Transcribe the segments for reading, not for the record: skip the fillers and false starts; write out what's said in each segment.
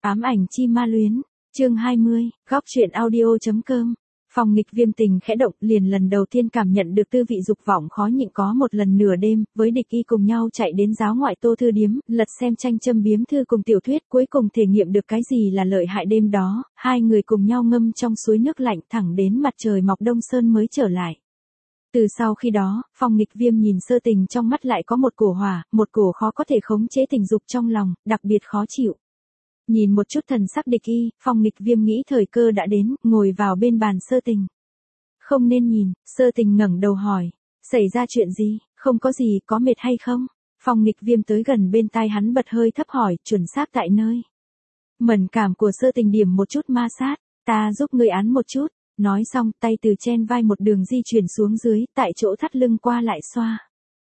Ám ảnh chi ma luyến, chương 20, góc truyện audio.com. Phong Nghịch Viêm tình khẽ động, liền lần đầu tiên cảm nhận được tư vị dục vọng khó nhịn. Có một lần nửa đêm, với Địch Y cùng nhau chạy đến giáo ngoại Tô Thư Điếm, lật xem tranh châm biếm thư cùng tiểu thuyết, cuối cùng thể nghiệm được cái gì là lợi hại. Đêm đó, hai người cùng nhau ngâm trong suối nước lạnh thẳng đến mặt trời mọc Đông Sơn mới trở lại. Từ sau khi đó, Phong Nghịch Viêm nhìn Sơ Tình trong mắt lại có một cổ hỏa, một cổ khó có thể khống chế tình dục trong lòng, đặc biệt khó chịu. Nhìn một chút thần sắc Địch Y, Phong Nghịch Viêm nghĩ thời cơ đã đến, ngồi vào bên bàn Sơ Tình. Không nên nhìn, Sơ Tình ngẩng đầu hỏi, xảy ra chuyện gì? Không có gì, có mệt hay không? Phong Nghịch Viêm tới gần bên tai hắn bật hơi thấp hỏi, chuẩn xác tại nơi. Mẫn cảm của Sơ Tình điểm một chút ma sát, ta giúp ngươi án một chút. Nói xong, tay từ trên vai một đường di chuyển xuống dưới, tại chỗ thắt lưng qua lại xoa.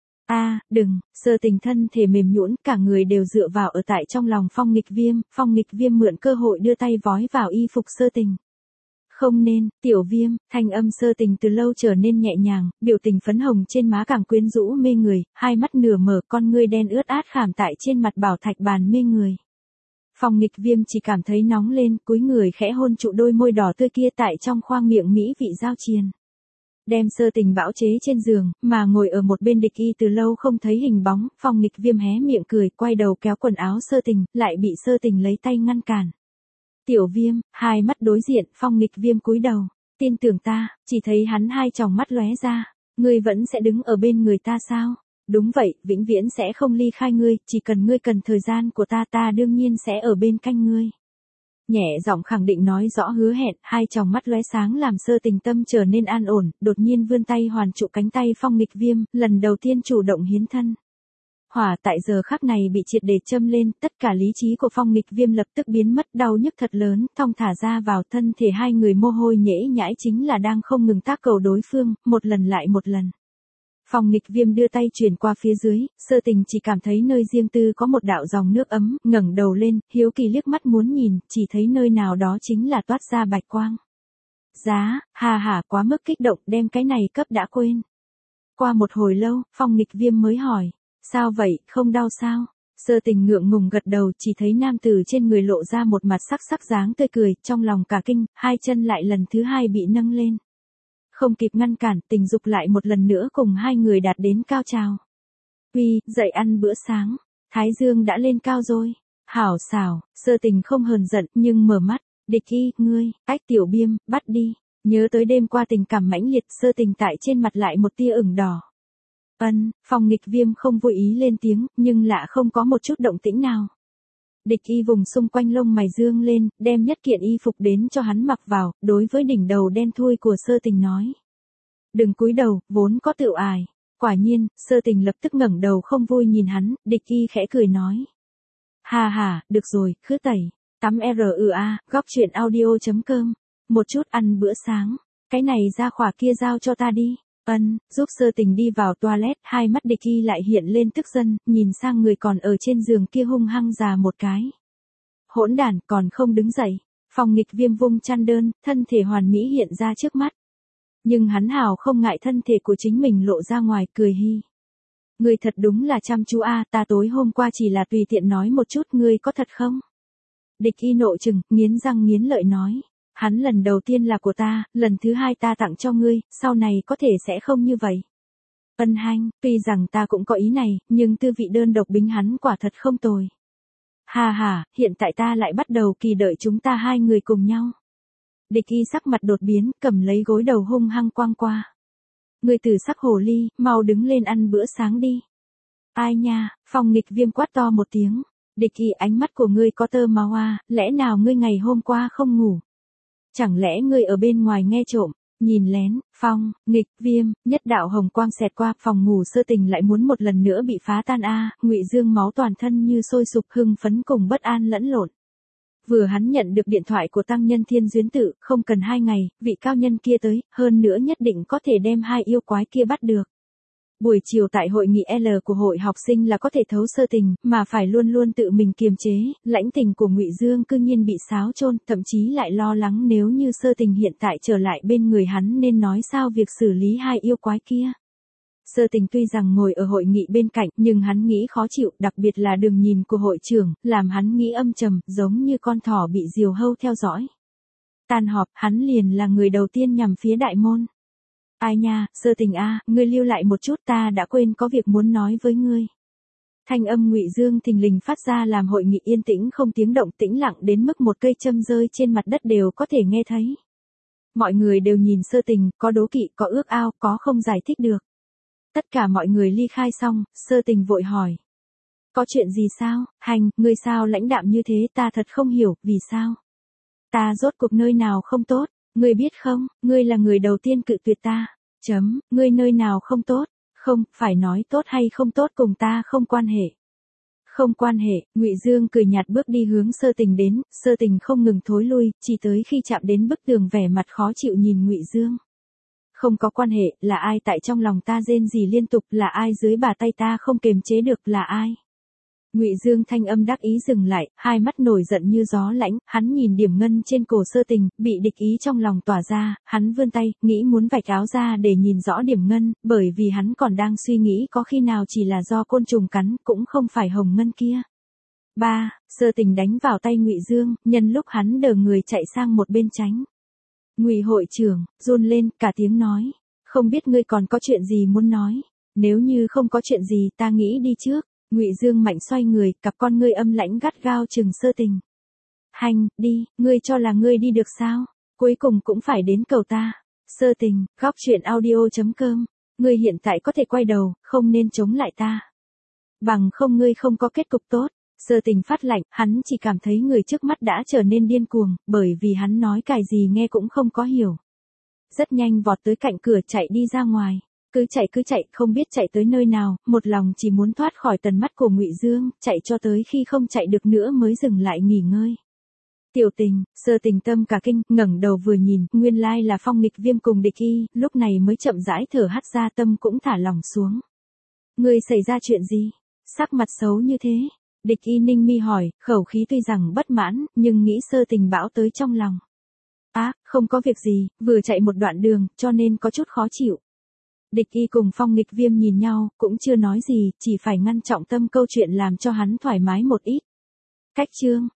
Đừng, Sơ Tình thân thể mềm nhũn, cả người đều dựa vào ở tại trong lòng Phong Nghịch Viêm mượn cơ hội đưa tay vói vào y phục Sơ Tình. Không nên, Tiểu Viêm, thanh âm Sơ Tình từ lâu trở nên nhẹ nhàng, biểu tình phấn hồng trên má càng quyến rũ mê người, hai mắt nửa mở, con ngươi đen ướt át khảm tại trên mặt bảo thạch bàn mê người. Phong Nghịch Viêm chỉ cảm thấy nóng lên, cúi người khẽ hôn trụ đôi môi đỏ tươi kia tại trong khoang miệng mỹ vị giao triền. Đem Sơ Tình bão chế trên giường, mà ngồi ở một bên Địch Y từ lâu không thấy hình bóng, Phong Nghịch Viêm hé miệng cười, quay đầu kéo quần áo Sơ Tình, lại bị Sơ Tình lấy tay ngăn cản. Tiểu Viêm, hai mắt đối diện, Phong Nghịch Viêm cúi đầu, tin tưởng ta, chỉ thấy hắn hai tròng mắt lóe ra, ngươi vẫn sẽ đứng ở bên người ta sao? Đúng vậy, vĩnh viễn sẽ không ly khai ngươi, chỉ cần ngươi cần thời gian của ta, ta đương nhiên sẽ ở bên cạnh ngươi. Nhẹ giọng khẳng định nói rõ hứa hẹn, hai tròng mắt lóe sáng làm Sơ Tình tâm trở nên an ổn, đột nhiên vươn tay hoàn trụ cánh tay Phong Nghịch Viêm, lần đầu tiên chủ động hiến thân. Hỏa tại giờ khắc này bị triệt để châm lên, tất cả lý trí của Phong Nghịch Viêm lập tức biến mất, đau nhức thật lớn, thong thả ra vào thân thể hai người mồ hôi nhễ nhãi chính là đang không ngừng tác cầu đối phương, một lần lại một lần. Phong Nghịch Viêm đưa tay chuyển qua phía dưới, Sơ Tình chỉ cảm thấy nơi riêng tư có một đạo dòng nước ấm, ngẩng đầu lên, hiếu kỳ liếc mắt muốn nhìn, chỉ thấy nơi nào đó chính là toát ra bạch quang. Quá mức kích động, đem cái này cấp đã quên. Qua một hồi lâu, Phong Nghịch Viêm mới hỏi, sao vậy, không đau sao? Sơ Tình ngượng ngùng gật đầu, chỉ thấy nam tử trên người lộ ra một mặt sắc sắc dáng tươi cười, trong lòng cả kinh, hai chân lại lần thứ hai bị nâng lên. Không kịp ngăn cản, tình dục lại một lần nữa cùng hai người đạt đến cao trào. Uy, dậy ăn bữa sáng, thái dương đã lên cao rồi. Hảo xảo, Sơ Tình không hờn giận, nhưng mở mắt, Địch Y, ngươi, Tiểu Viêm, bắt đi. Nhớ tới đêm qua tình cảm mãnh liệt, Sơ Tình tại trên mặt lại một tia ửng đỏ. Phong Nghịch Viêm không vui ý lên tiếng, nhưng lạ không có một chút động tĩnh nào. Địch Y vùng xung quanh lông mày dương lên, đem nhất kiện y phục đến cho hắn mặc vào, đối với đỉnh đầu đen thui của Sơ Tình nói. Đừng cúi đầu, vốn có tự ải. Quả nhiên, Sơ Tình lập tức ngẩng đầu không vui nhìn hắn, Địch Y khẽ cười nói. Được rồi, khứ tẩy. Tắm RUA, góc truyện audio.com. Một chút ăn bữa sáng. Cái này ra khỏa kia giao cho ta đi. Giúp Sơ Tình đi vào toilet, hai mắt Địch Y lại hiện lên tức giận, nhìn sang người còn ở trên giường kia hung hăng già một cái. Hỗn đản, còn không đứng dậy. Phong Nghịch Viêm vung chăn đơn, thân thể hoàn mỹ hiện ra trước mắt. Nhưng hắn hào không ngại thân thể của chính mình lộ ra ngoài, cười hi. Ngươi thật đúng là chăm chú ta tối hôm qua chỉ là tùy tiện nói một chút, ngươi có thật không? Địch Y nội chừng, nghiến răng nghiến lợi nói. Hắn lần đầu tiên là của ta, lần thứ hai ta tặng cho ngươi, sau này có thể sẽ không như vậy. Tuy rằng ta cũng có ý này, nhưng tư vị đơn độc bính hắn quả thật không tồi. Hiện tại ta lại bắt đầu kỳ đợi chúng ta hai người cùng nhau. Địch Y sắc mặt đột biến, cầm lấy gối đầu hung hăng quăng qua. Ngươi tử sắc hồ ly, mau đứng lên ăn bữa sáng đi. Ai nha, Phong Nghịch Viêm quát to một tiếng. Địch Y, ánh mắt của ngươi có tơ máu lẽ nào ngươi ngày hôm qua không ngủ? Chẳng lẽ ngươi ở bên ngoài nghe trộm, nhìn lén? Phong Nghịch Viêm, nhất đạo hồng quang xẹt qua, phòng ngủ Sơ Tình lại muốn một lần nữa bị phá tan Ngụy Dương máu toàn thân như sôi sục, hưng phấn cùng bất an lẫn lộn. Vừa hắn nhận được điện thoại của tăng nhân Thiên Duyến Tự, không cần 2 ngày, vị cao nhân kia tới, hơn nữa nhất định có thể đem hai yêu quái kia bắt được. Buổi chiều tại hội nghị L của hội học sinh là có thể thấu Sơ Tình, mà phải luôn luôn tự mình kiềm chế, lãnh tình của Ngụy Dương cư nhiên bị xáo trôn, thậm chí lại lo lắng nếu như Sơ Tình hiện tại trở lại bên người hắn nên nói sao việc xử lý hai yêu quái kia. Sơ Tình tuy rằng ngồi ở hội nghị bên cạnh, nhưng hắn nghĩ khó chịu, đặc biệt là đường nhìn của hội trưởng, làm hắn nghĩ âm trầm, giống như con thỏ bị diều hâu theo dõi. Tan họp, hắn liền là người đầu tiên nhằm phía đại môn. Ai nha, Sơ Tình a, ngươi lưu lại một chút, ta đã quên có việc muốn nói với ngươi. Thanh âm Ngụy Dương thình lình phát ra làm hội nghị yên tĩnh không tiếng động, tĩnh lặng đến mức một cây châm rơi trên mặt đất đều có thể nghe thấy. Mọi người đều nhìn Sơ Tình, có đố kỵ, có ước ao, có không giải thích được. Tất cả mọi người ly khai xong, Sơ Tình vội hỏi. Có chuyện gì sao, Hành, ngươi sao lãnh đạm như thế, ta thật không hiểu, vì sao? Ta rốt cuộc nơi nào không tốt, ngươi biết không, ngươi là người đầu tiên cự tuyệt ta. Ngươi nơi nào không tốt? Không, phải nói tốt hay không tốt cùng ta không quan hệ. Không quan hệ, Ngụy Dương cười nhạt bước đi hướng Sơ Tình đến, Sơ Tình không ngừng thối lui, chỉ tới khi chạm đến bức tường vẻ mặt khó chịu nhìn Ngụy Dương. Không có quan hệ, là ai tại trong lòng ta rên rỉ liên tục, là ai dưới bà tay ta không kềm chế được, là ai? Ngụy Dương thanh âm đắc ý dừng lại, hai mắt nổi giận như gió lãnh, hắn nhìn điểm ngân trên cổ Sơ Tình, bị địch ý trong lòng tỏa ra, hắn vươn tay, nghĩ muốn vạch áo ra để nhìn rõ điểm ngân, bởi vì hắn còn đang suy nghĩ có khi nào chỉ là do côn trùng cắn, cũng không phải hồng ngân kia. Sơ Tình đánh vào tay Ngụy Dương, nhân lúc hắn đờ người chạy sang một bên tránh. Ngụy hội trưởng, run lên, cả tiếng nói, không biết ngươi còn có chuyện gì muốn nói, nếu như không có chuyện gì ta nghĩ đi trước. Ngụy Dương mạnh xoay người, cặp con ngươi âm lãnh gắt gao chừng Sơ Tình. Hành, đi, ngươi cho là ngươi đi được sao? Cuối cùng cũng phải đến cầu ta. Sơ Tình, góc chuyện audio.com. Ngươi hiện tại có thể quay đầu, không nên chống lại ta. Bằng không ngươi không có kết cục tốt. Sơ Tình phát lạnh, hắn chỉ cảm thấy người trước mắt đã trở nên điên cuồng, bởi vì hắn nói cái gì nghe cũng không có hiểu. Rất nhanh vọt tới cạnh cửa chạy đi ra ngoài. Cứ chạy, không biết chạy tới nơi nào, một lòng chỉ muốn thoát khỏi tầm mắt của Ngụy Dương, chạy cho tới khi không chạy được nữa mới dừng lại nghỉ ngơi. Tiểu Tình, Sơ Tình tâm cả kinh, ngẩng đầu vừa nhìn, nguyên lai là Phong Nghịch Viêm cùng Địch Y, lúc này mới chậm rãi thở hắt ra, tâm cũng thả lỏng xuống. Ngươi xảy ra chuyện gì? Sắc mặt xấu như thế. Địch Y ninh mi hỏi, khẩu khí tuy rằng bất mãn, nhưng nghĩ Sơ Tình bão tới trong lòng. Không có việc gì, vừa chạy một đoạn đường, cho nên có chút khó chịu. Địch Y cùng Phong Nghịch Viêm nhìn nhau, cũng chưa nói gì, chỉ phải ngăn trọng tâm câu chuyện làm cho hắn thoải mái một ít. Cách chương